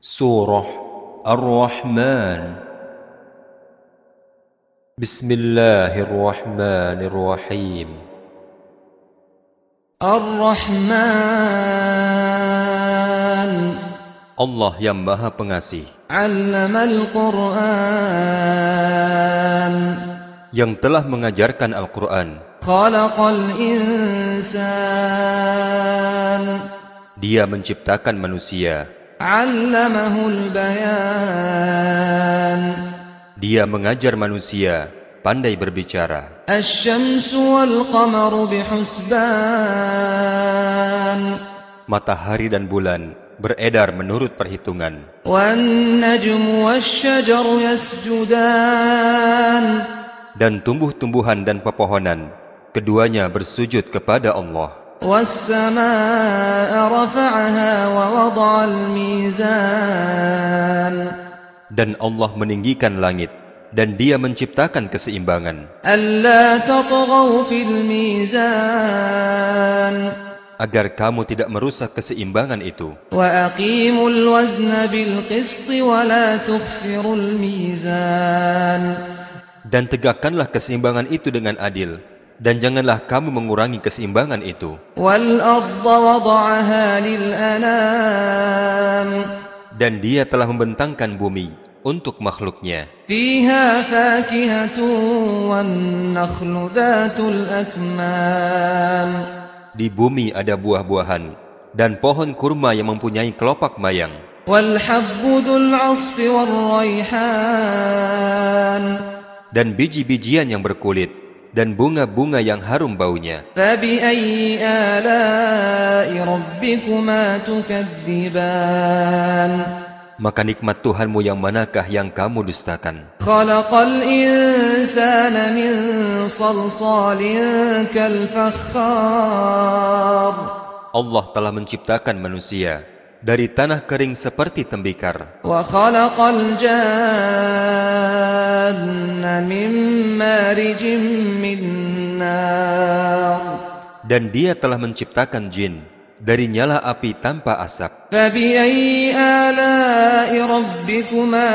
Surah Ar-Rahman. Bismillahirrahmanirrahim. Ar-Rahman, Allah yang Maha Pengasih, Allamal Qur'an, yang telah mengajarkan Al-Quran. Khalaqal Insan, Dia menciptakan manusia. Allamahul Bayan, Dia mengajar manusia pandai berbicara. Asy-Syamsu wal Qamaru bihusban, Matahari dan bulan beredar menurut perhitungan. Wan Najmu wasy-Syajaru yasjudan, Dan tumbuh-tumbuhan dan pepohonan, keduanya bersujud kepada Allah. Was-samaa'a rafa'aha wa wada'al mizan, Dan Allah meninggikan langit, dan Dia menciptakan keseimbangan, alla tatghaw fil mizan, agar kamu tidak merusak keseimbangan itu. wa aqimul wazna bil qisti wa la tukhsirul mizan, Dan tegakkanlah keseimbangan itu dengan adil, dan janganlah kamu mengurangi keseimbangan itu. wal arda wada'aha lil anam, Dan Dia telah membentangkan bumi untuk makhluknya. fiha fakihatun wan nakhlu dhatul akmam, Di bumi ada buah-buahan dan pohon kurma yang mempunyai kelopak mayang, wal habbu dhul 'asfi war rayhan, dan biji-bijian yang berkulit, dan bunga-bunga yang harum baunya. فبأي آلاء ربكما تكذبان Maka nikmat Tuhanmu yang manakah yang kamu dustakan? خلق الإنسان من صلصال كالفخار Allah telah menciptakan manusia dari tanah kering seperti tembikar, وخلق الجان من مارج من نار dan Dia telah menciptakan jin dari nyala api tanpa asap. فبأي آلاء ربكما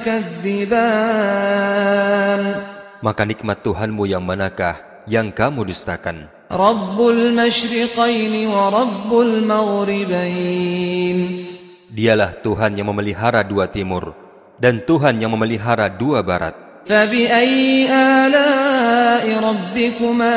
تكذبان Maka nikmat Tuhanmu yang manakah yang kamu dustakan? رب المشرقين ورب المغربين Dialah Tuhan yang memelihara dua timur dan Tuhan yang memelihara dua barat. فبأي آلاء ربكما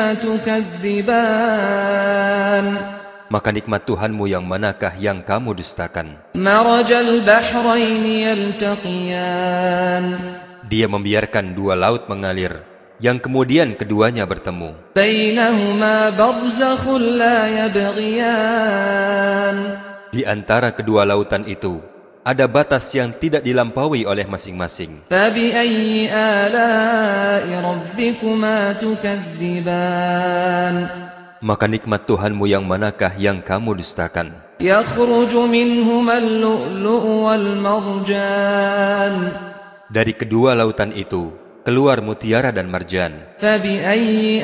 تكذبان Maka nikmat Tuhanmu yang manakah yang kamu dustakan? مرج البحرين يلتقيان Dia membiarkan dua laut mengalir, yang kemudian keduanya bertemu. بينهما برزخ لا يبغيان Di antara kedua lautan itu, ada batas yang tidak dilampaui oleh masing-masing. فبأي آلاء ربكما تكذبان Maka nikmat Tuhanmu yang manakah yang kamu dustakan? يخرج منهما اللؤلؤ والمرجان Dari kedua lautan itu, keluar mutiara dan marjan. فبأي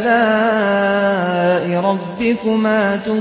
آلاء ربكما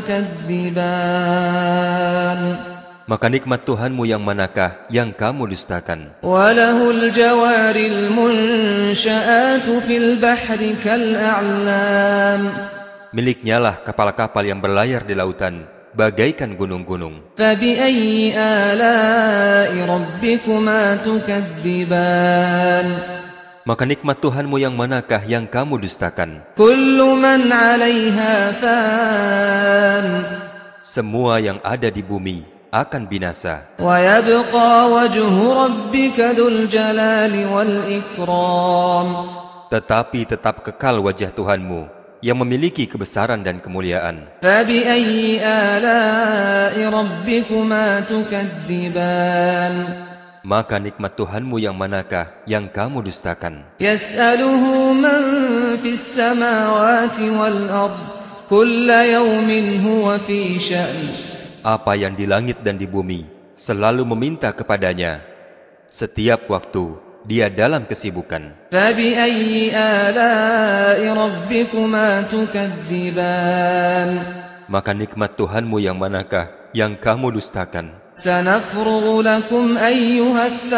تكذبان Maka nikmat Tuhanmu yang manakah yang kamu dustakan? وله الجوار المنشآت في البحر كالأعلام Miliknya lah kapal-kapal yang berlayar di lautan, bagaikan gunung-gunung. فبأي آلاء ربكما تكذبان Maka nikmat Tuhanmu yang manakah yang kamu dustakan? كل من عليها فان Semua yang ada di bumi akan binasa. ويبقى وجه ربك ذو الجلال والإكرام Tetapi tetap kekal wajah Tuhanmu yang memiliki kebesaran dan kemuliaan. فبأي آلاء ربكما تكذبان Maka nikmat Tuhanmu yang manakah yang kamu dustakan? يسأله من في السماوات والأرض كل يوم هو في شأن Apa yang di langit dan di bumi selalu meminta kepadanya. Setiap waktu Dia dalam kesibukan. فبأي آلاء ربكما تكذبان Maka nikmat Tuhanmu yang manakah yang kamu dustakan? سنفرغ لكم أيها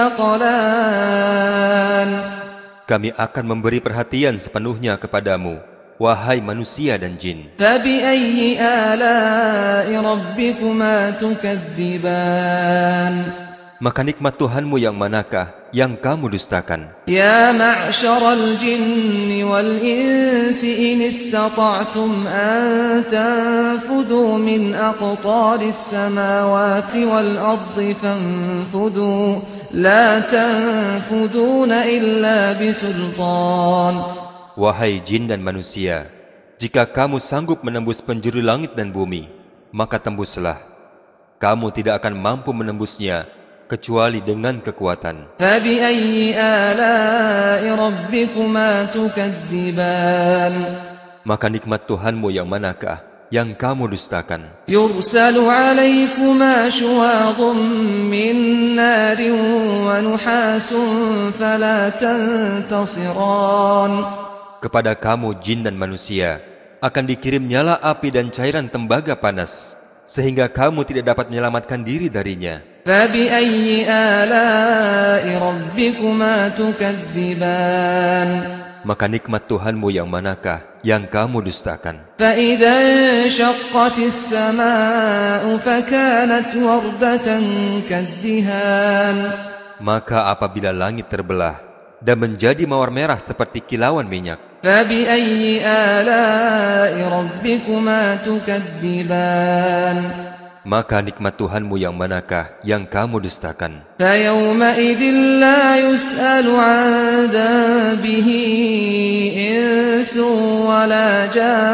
الثقلان Kami akan memberi perhatian sepenuhnya kepadamu, wahai manusia dan jin. فبأي آلاء ربكما تكذبان Maka nikmat Tuhanmu yang manakah yang kamu dustakan? يا معشر الجن والإنس إن استطعتم أن تنفذوا من أقطار السماوات والأرض فانفذوا لا تنفذون إلا بسلطان. Wahai jin dan manusia, jika kamu sanggup menembus penjuru langit dan bumi, maka tembuslah. Kamu tidak akan mampu menembusnya kecuali dengan kekuatan. فبأي آلاء ربكما تكذبان Maka nikmat Tuhanmu yang manakah yang kamu dustakan? يرسل عليكما شواظ من نار ونحاس فلا تنتصران. Kepada kamu jin dan manusia akan dikirim nyala api dan cairan tembaga panas, sehingga kamu tidak dapat menyelamatkan diri darinya. فبأي آلاء ربكما تكذبان Maka nikmat Tuhanmu yang manakah yang kamu dustakan? فإذا انشقت السماء فكانت وردة كالدهان. Maka apabila langit terbelah dan menjadi mawar merah seperti kilauan minyak, فبأي آلاء ربكما تكذبان maka nikmat Tuhanmu yang manakah yang kamu dustakan? فيومئذ لا يسأل عن ذنبه إنس ولا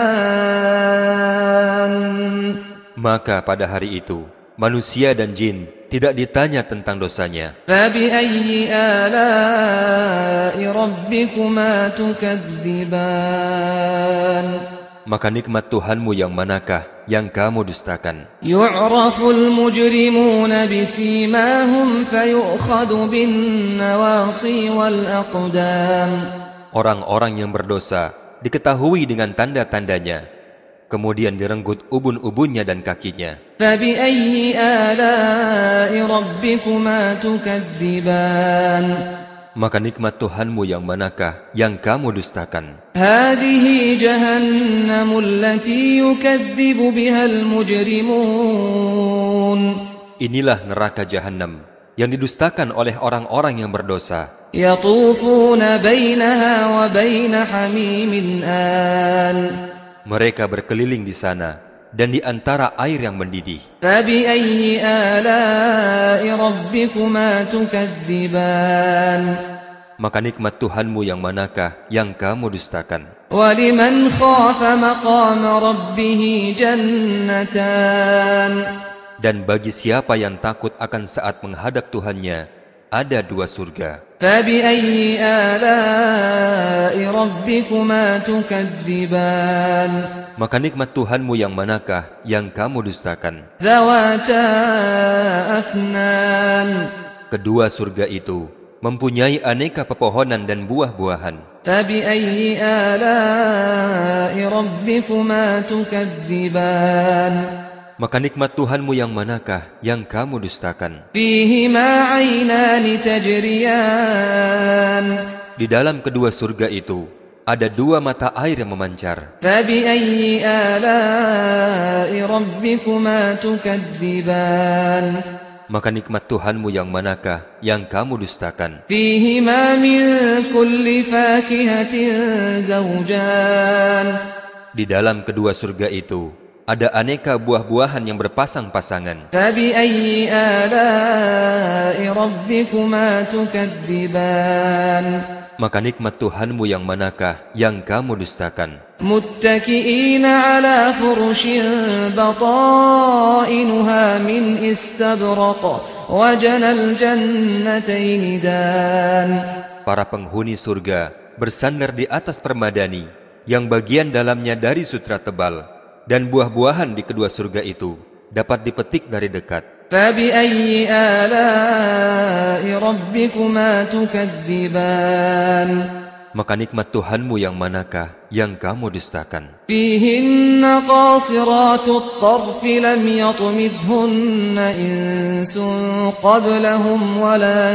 جان. Maka pada hari itu manusia dan jin tidak ditanya tentang dosanya. فبأي آلاء ربكما تكذبان Maka nikmat Tuhanmu yang manakah yang kamu dustakan? يعرف المجرمون بسيماهم فيؤخذ بالنواصي والأقدام. Orang-orang yang berdosa diketahui dengan tanda-tandanya, kemudian direnggut ubun-ubunnya dan kakinya. فبأي آلاء ربكما تكذبان Maka nikmat Tuhanmu yang manakah yang kamu dustakan? هذه جهنم التي يكذب بها المجرمون. Inilah neraka Jahannam yang didustakan oleh orang-orang yang berdosa. يطوفون بينها وبين حميم آن. Mereka berkeliling di sana dan di antara air yang mendidih. فبأي آلاء ربكما تكذبان Maka nikmat Tuhanmu yang manakah yang kamu dustakan? ولمن خاف مقام ربه جنتان. Dan bagi siapa yang takut akan saat menghadap Tuhannya, ada 2 surga. فبأي آلاء ربكما تكذبان Maka nikmat Tuhanmu yang manakah yang kamu dustakan? ذواتا أفنان. Kedua surga itu mempunyai aneka pepohonan dan buah-buahan. فبأي آلاء ربكما تكذبان Maka nikmat Tuhanmu yang manakah yang kamu dustakan? فيهما عينان تجريان. Di dalam kedua surga itu ada 2 mata air yang memancar. فبأي آلاء ربكما تكذبان Maka nikmat Tuhanmu yang manakah yang kamu dustakan? فيهما من كل فاكهة زوجان. Di dalam kedua surga itu ada aneka buah-buahan yang berpasang-pasangan. فبأي آلاء ربكما تكذبان Maka nikmat Tuhanmu yang manakah yang kamu dustakan? متكئين على فرش بطائنها من استبرق وجنى الجنتين دان. Para penghuni surga bersandar di atas permadani yang bagian dalamnya dari sutra tebal, dan buah-buahan di kedua surga itu dapat dipetik dari dekat. فبأي آلاء ربكما تكذبان Maka nikmat Tuhanmu yang manakah yang kamu dustakan? فيهن قاصرات الطرف لم يطمثهن إنس قبلهم ولا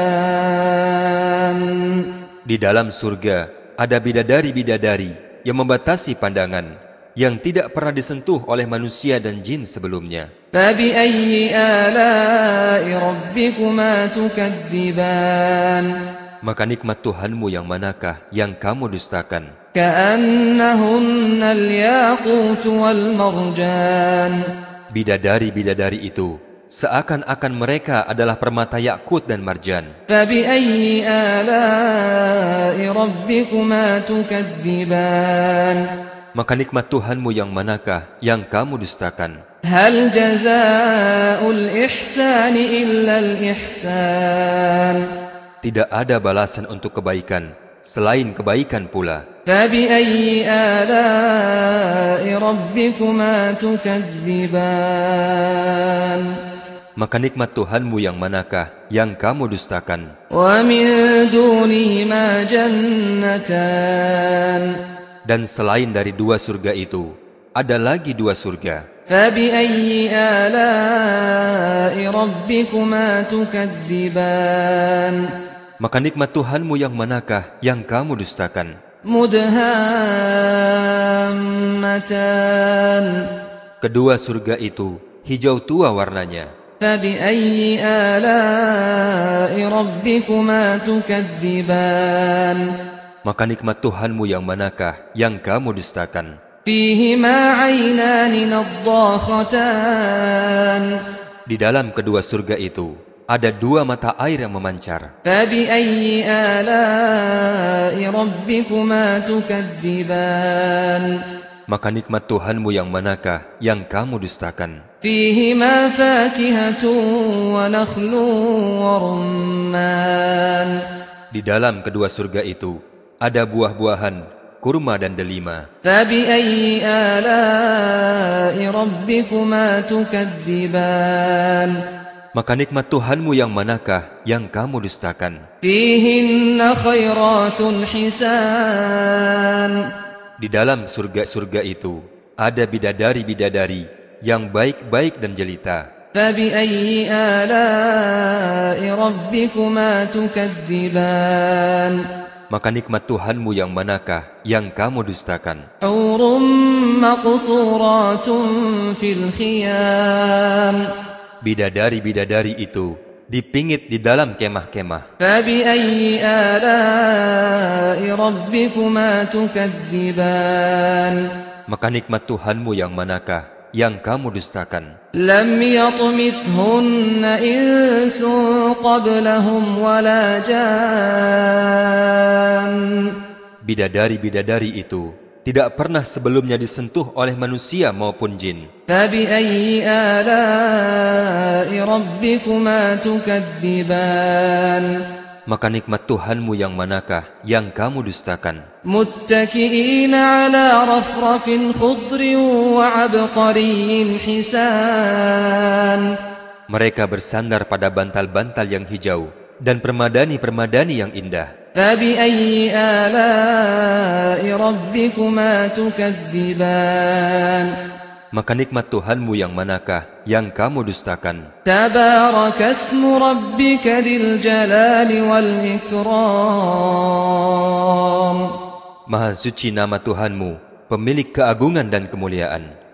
جان. Di dalam surga ada bidadari-bidadari yang membatasi pandangan, yang tidak pernah disentuh oleh manusia dan jin sebelumnya. فبأي آلاء ربكما تكذبان. Maka nikmat Tuhanmu yang manakah yang kamu dustakan? كأنهن الياقوت والمرجان. Bidadari-bidadari itu seakan-akan mereka adalah permata yakut dan marjan. فبأي آلاء ربكما تكذبان. Maka nikmat Tuhanmu yang manakah yang kamu dustakan? هل جزاء الإحسان إلا الإحسان. Tidak ada balasan untuk kebaikan selain kebaikan pula. فبأي آلاء ربكما تكذبان. Maka nikmat Tuhanmu yang manakah yang kamu dustakan? ومن دونهما جنتان. Dan selain dari dua surga itu, ada lagi dua surga. فبأي آلاء ربكما تكذبان. Maka nikmat Tuhanmu yang manakah yang kamu dustakan? مدهامتان. Kedua surga itu hijau tua warnanya. فبأي آلاء ربكما تكذبان. Maka nikmat Tuhanmu yang manakah yang kamu dustakan? فيهما عينان نضاختان. Di dalam kedua surga itu ada dua mata air yang memancar. فبأي آلاء ربكما تكذبان. Maka nikmat Tuhanmu yang manakah yang kamu dustakan? فيهما فاكهة ونخل ورمان. Di dalam kedua surga itu ada buah-buahan, kurma dan delima. فبأي آلاء ربكما تكذبان. Maka nikmat Tuhanmu yang manakah yang kamu dustakan? فيهن خيرات حسان. Di dalam surga-surga itu ada bidadari-bidadari yang baik-baik dan jelita. فبأي آلاء ربكما تكذبان. Maka nikmat Tuhanmu yang manakah yang kamu dustakan? حور مقصورات في الخيام. Bidadari-bidadari itu dipingit di dalam kemah-kemah. فبأي آلاء ربكما تكذبان. Maka nikmat Tuhanmu yang manakah yang kamu dustakan? لم يطمثهن إنس قبلهم ولا جان. Bidadari-bidadari itu tidak pernah sebelumnya disentuh oleh manusia maupun jin. فبأي آلاء ربكما تكذبان. Maka nikmat Tuhanmu yang manakah yang kamu dustakan? متكئين على رفرف خضر وعبقري حسان. Mereka bersandar pada bantal-bantal yang hijau dan permadani-permadani yang indah. فبأي آلاء ربكما تكذبان. Maka nikmat Tuhanmu yang manakah yang kamu dustakan? تبارك اسم ربك ذي الجلال والإكرام. Maha suci nama Tuhanmu, pemilik keagungan dan kemuliaan.